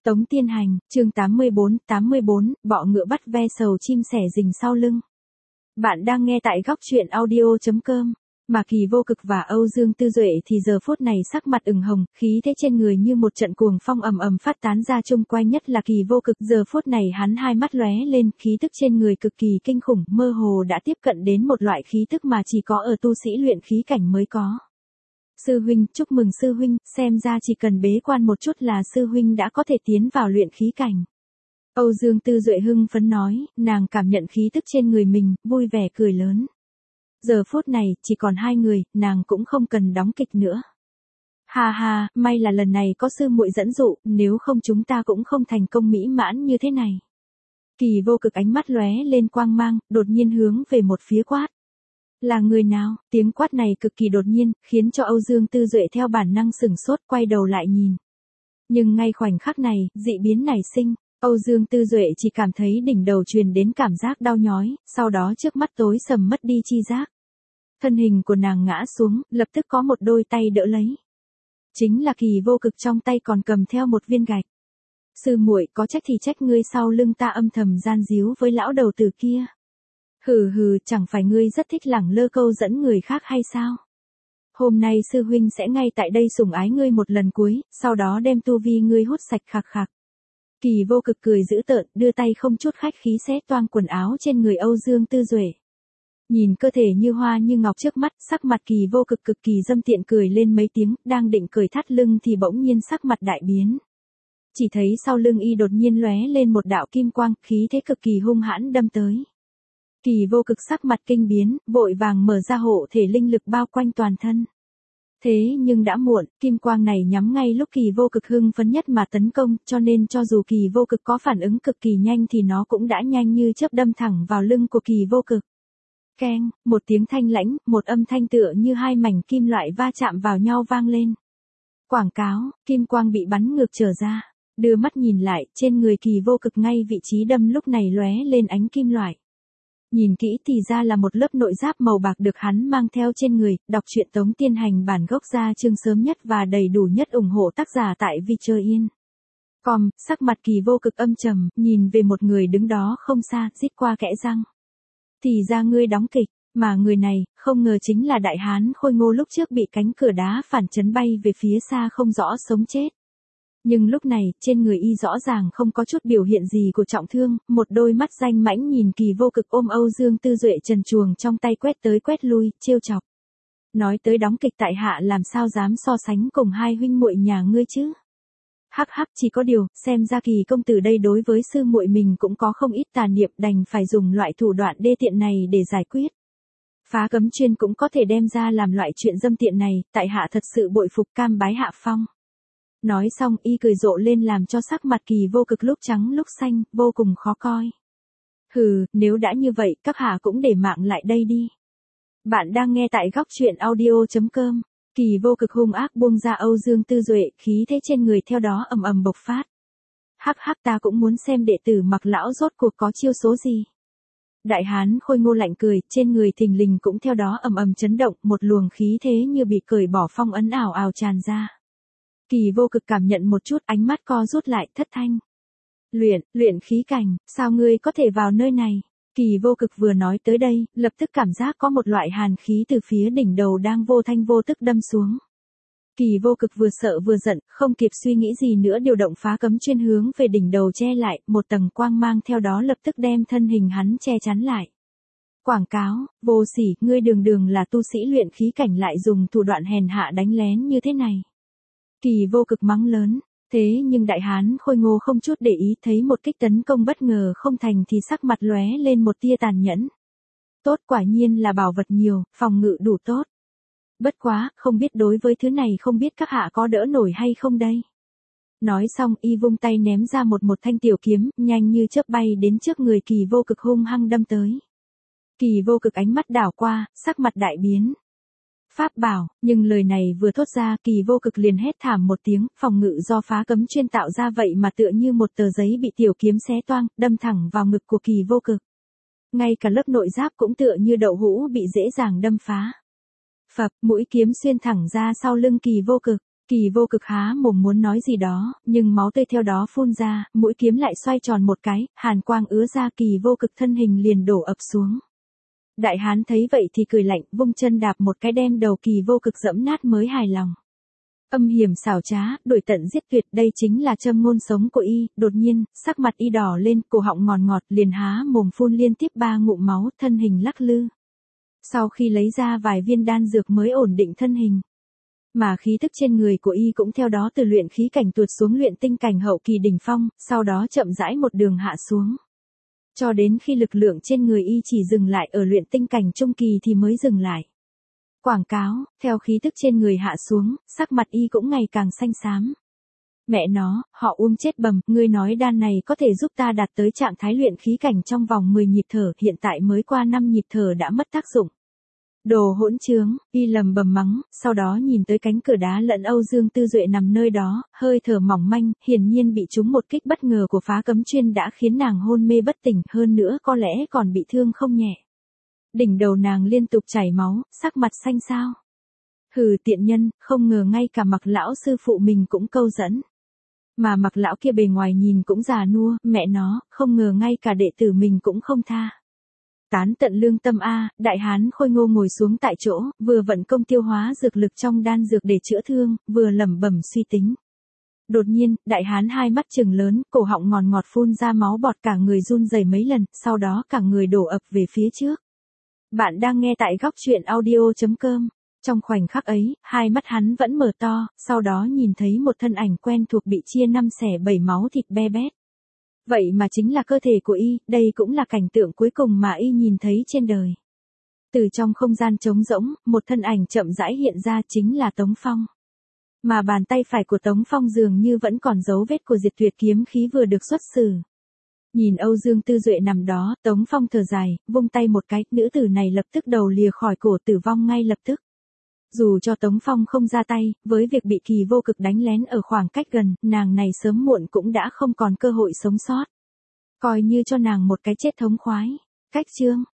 Tống Tiên Hành, chương 84, bọ ngựa bắt ve sầu chim sẻ rình sau lưng. Bạn đang nghe tại góc truyện audio.com. Mà Kỳ Vô Cực và Âu Dương Tư Duệ thì giờ phút này sắc mặt ửng hồng, khí thế trên người như một trận cuồng phong ầm ầm phát tán ra, chung quanh nhất là Kỳ Vô Cực. Giờ phút này hắn hai mắt lóe lên, khí tức trên người cực kỳ kinh khủng, mơ hồ đã tiếp cận đến một loại khí tức mà chỉ có ở tu sĩ luyện khí cảnh mới có. Sư huynh, chúc mừng sư huynh, xem ra chỉ cần bế quan một chút là sư huynh đã có thể tiến vào luyện khí cảnh. Âu Dương Tư Duệ hưng phấn nói, nàng cảm nhận khí tức trên người mình, vui vẻ cười lớn. Giờ phút này, chỉ còn hai người, nàng cũng không cần đóng kịch nữa. Ha ha, may là lần này có sư muội dẫn dụ, nếu không chúng ta cũng không thành công mỹ mãn như thế này. Kỳ Vô Cực ánh mắt lóe lên quang mang, đột nhiên hướng về một phía quát. Là người nào? Tiếng quát này cực kỳ đột nhiên, khiến cho Âu Dương Tư Duệ theo bản năng sửng sốt, quay đầu lại nhìn. Nhưng ngay khoảnh khắc này, dị biến nảy sinh, Âu Dương Tư Duệ chỉ cảm thấy đỉnh đầu truyền đến cảm giác đau nhói, sau đó trước mắt tối sầm mất đi chi giác. Thân hình của nàng ngã xuống, lập tức có một đôi tay đỡ lấy. Chính là Kỳ Vô Cực, trong tay còn cầm theo một viên gạch. Sư muội, có trách thì trách ngươi sau lưng ta âm thầm gian díu với lão đầu tử kia. Hừ hừ, chẳng phải ngươi rất thích lẳng lơ câu dẫn người khác hay sao? Hôm nay sư huynh sẽ ngay tại đây sủng ái ngươi một lần cuối, sau đó đem tu vi ngươi hút sạch khạc khạc. Kỳ Vô Cực cười dữ tợn, đưa tay không chút khách khí xé toang quần áo trên người Âu Dương Tư Duệ. Nhìn cơ thể như hoa như ngọc trước mắt, sắc mặt Kỳ Vô Cực cực kỳ dâm tiện cười lên mấy tiếng, đang định cởi thắt lưng thì bỗng nhiên sắc mặt đại biến. Chỉ thấy sau lưng y đột nhiên lóe lên một đạo kim quang, khí thế cực kỳ hung hãn đâm tới. Kỳ Vô Cực sắc mặt kinh biến, vội vàng mở ra hộ thể linh lực bao quanh toàn thân. Thế nhưng đã muộn, kim quang này nhắm ngay lúc Kỳ Vô Cực hưng phấn nhất mà tấn công, cho nên cho dù Kỳ Vô Cực có phản ứng cực kỳ nhanh thì nó cũng đã nhanh như chớp đâm thẳng vào lưng của Kỳ Vô Cực. Keng, một tiếng thanh lãnh, một âm thanh tựa như hai mảnh kim loại va chạm vào nhau vang lên. Quảng cáo, kim quang bị bắn ngược trở ra. Đưa mắt nhìn lại, trên người Kỳ Vô Cực ngay vị trí đâm lúc này lóe lên ánh kim loại. Nhìn kỹ thì ra là một lớp nội giáp màu bạc được hắn mang theo trên người. Đọc truyện Tống Tiên Hành bản gốc ra chương sớm nhất và đầy đủ nhất, ủng hộ tác giả tại Vichoyin. Sắc mặt Kỳ Vô Cực âm trầm, nhìn về một người đứng đó không xa, rít qua kẽ răng. Thì ra ngươi đóng kịch, mà người này, không ngờ chính là đại hán Khôi Ngô lúc trước bị cánh cửa đá phản chấn bay về phía xa không rõ sống chết. Nhưng lúc này, trên người y rõ ràng không có chút biểu hiện gì của trọng thương, một đôi mắt danh mãnh nhìn Kỳ Vô Cực ôm Âu Dương Tư Duệ trần truồng trong tay quét tới quét lui, trêu chọc. Nói tới đóng kịch tại hạ làm sao dám so sánh cùng hai huynh muội nhà ngươi chứ? Hắc hắc, chỉ có điều, xem ra Kỳ công tử đây đối với sư muội mình cũng có không ít tà niệm, đành phải dùng loại thủ đoạn đê tiện này để giải quyết. Phá cấm chuyên cũng có thể đem ra làm loại chuyện dâm tiện này, tại hạ thật sự bội phục, cam bái hạ phong. Nói xong y cười rộ lên làm cho sắc mặt Kỳ Vô Cực lúc trắng lúc xanh, vô cùng khó coi. Hừ, nếu đã như vậy, các hạ cũng để mạng lại đây đi. Bạn đang nghe tại góc truyện audio.com. Kỳ Vô Cực hung ác buông ra Âu Dương Tư Duệ, khí thế trên người theo đó ầm ầm bộc phát. Hắc hắc, ta cũng muốn xem đệ tử Mặc lão rốt cuộc có chiêu số gì. Đại hán Khôi Ngô lạnh cười, trên người thình lình cũng theo đó ầm ầm chấn động, một luồng khí thế như bị cởi bỏ phong ấn ảo ảo tràn ra. Kỳ Vô Cực cảm nhận một chút, ánh mắt co rút lại, thất thanh. Luyện khí cảnh, sao ngươi có thể vào nơi này? Kỳ Vô Cực vừa nói tới đây, lập tức cảm giác có một loại hàn khí từ phía đỉnh đầu đang vô thanh vô tức đâm xuống. Kỳ Vô Cực vừa sợ vừa giận, không kịp suy nghĩ gì nữa điều động phá cấm chuyên hướng về đỉnh đầu che lại, một tầng quang mang theo đó lập tức đem thân hình hắn che chắn lại. Quảng cáo, vô sỉ, ngươi đường là tu sĩ luyện khí cảnh lại dùng thủ đoạn hèn hạ đánh lén như thế này. Kỳ Vô Cực mắng lớn, thế nhưng đại hán Khôi Ngô không chút để ý, thấy một kích tấn công bất ngờ không thành thì sắc mặt lóe lên một tia tàn nhẫn. Tốt, quả nhiên là bảo vật nhiều, phòng ngự đủ tốt. Bất quá, không biết đối với thứ này không biết các hạ có đỡ nổi hay không đây. Nói xong y vung tay ném ra một thanh tiểu kiếm, nhanh như chớp bay đến trước người Kỳ Vô Cực hung hăng đâm tới. Kỳ Vô Cực ánh mắt đảo qua, sắc mặt đại biến. Pháp bảo, nhưng lời này vừa thốt ra Kỳ Vô Cực liền hét thảm một tiếng, phòng ngự do phá cấm chuyên tạo ra vậy mà tựa như một tờ giấy bị tiểu kiếm xé toang, đâm thẳng vào ngực của Kỳ Vô Cực. Ngay cả lớp nội giáp cũng tựa như đậu hũ bị dễ dàng đâm phá. Phập, mũi kiếm xuyên thẳng ra sau lưng Kỳ Vô Cực. Kỳ vô cực há mồm muốn nói gì đó, nhưng máu tươi theo đó phun ra, mũi kiếm lại xoay tròn một cái, hàn quang ứa ra, kỳ vô cực thân hình liền đổ ập xuống. Đại hán thấy vậy thì cười lạnh, vung chân đạp một cái đem đầu kỳ vô cực dẫm nát mới hài lòng. Âm hiểm xảo trá, đuổi tận giết tuyệt, đây chính là châm ngôn sống của y. Đột nhiên, sắc mặt y đỏ lên, cổ họng ngọt ngọt, liền há mồm phun liên tiếp 3 ngụm máu, thân hình lắc lư. Sau khi lấy ra vài viên đan dược mới ổn định thân hình. Mà khí tức trên người của y cũng theo đó từ luyện khí cảnh tuột xuống luyện tinh cảnh hậu kỳ đỉnh phong, sau đó chậm rãi một đường hạ xuống. Cho đến khi lực lượng trên người y chỉ dừng lại ở luyện tinh cảnh trung kỳ thì mới dừng lại. Quảng cáo, theo khí tức trên người hạ xuống, sắc mặt y cũng ngày càng xanh xám. Mẹ nó, họ chết bầm, ngươi nói đan này có thể giúp ta đạt tới trạng thái luyện khí cảnh trong vòng 10 nhịp thở, hiện tại mới qua 5 nhịp thở đã mất tác dụng. Đồ hỗn trướng, y lầm bầm mắng, sau đó nhìn tới cánh cửa đá lẫn Âu Dương Tư Duệ nằm nơi đó, hơi thở mỏng manh, hiển nhiên bị trúng một kích bất ngờ của phá cấm chuyên đã khiến nàng hôn mê bất tỉnh, hơn nữa có lẽ còn bị thương không nhẹ. Đỉnh đầu nàng liên tục chảy máu, sắc mặt xanh xao. Hừ, tiện nhân, không ngờ ngay cả Mặc lão sư phụ mình cũng câu dẫn. Mà Mặc lão kia bề ngoài nhìn cũng già nua, mẹ nó, không ngờ ngay cả đệ tử mình cũng không tha. Tán tận lương tâm a, đại hán khôi ngô ngồi xuống tại chỗ, vừa vận công tiêu hóa dược lực trong đan dược để chữa thương, vừa lẩm bẩm suy tính. Đột nhiên, đại hán hai mắt trừng lớn, cổ họng ngọt ngọt phun ra máu bọt, cả người run rẩy mấy lần, sau đó cả người đổ ập về phía trước. Bạn đang nghe tại góc truyện audio.com. Trong khoảnh khắc ấy, hai mắt hắn vẫn mở to, sau đó nhìn thấy một thân ảnh quen thuộc bị chia 5/7 máu thịt be bét. Vậy mà chính là cơ thể của y, đây cũng là cảnh tượng cuối cùng mà y nhìn thấy trên đời. Từ trong không gian trống rỗng, một thân ảnh chậm rãi hiện ra, chính là Tống Phong. Mà bàn tay phải của Tống Phong dường như vẫn còn dấu vết của diệt tuyệt kiếm khí vừa được xuất xử. Nhìn Âu Dương Tư Duệ nằm đó, Tống Phong thở dài, vung tay một cái, nữ tử này lập tức đầu lìa khỏi cổ, tử vong ngay lập tức. Dù cho Tống Phong không ra tay, với việc bị kỳ vô cực đánh lén ở khoảng cách gần, nàng này sớm muộn cũng đã không còn cơ hội sống sót. Coi như cho nàng một cái chết thống khoái. Cách chương.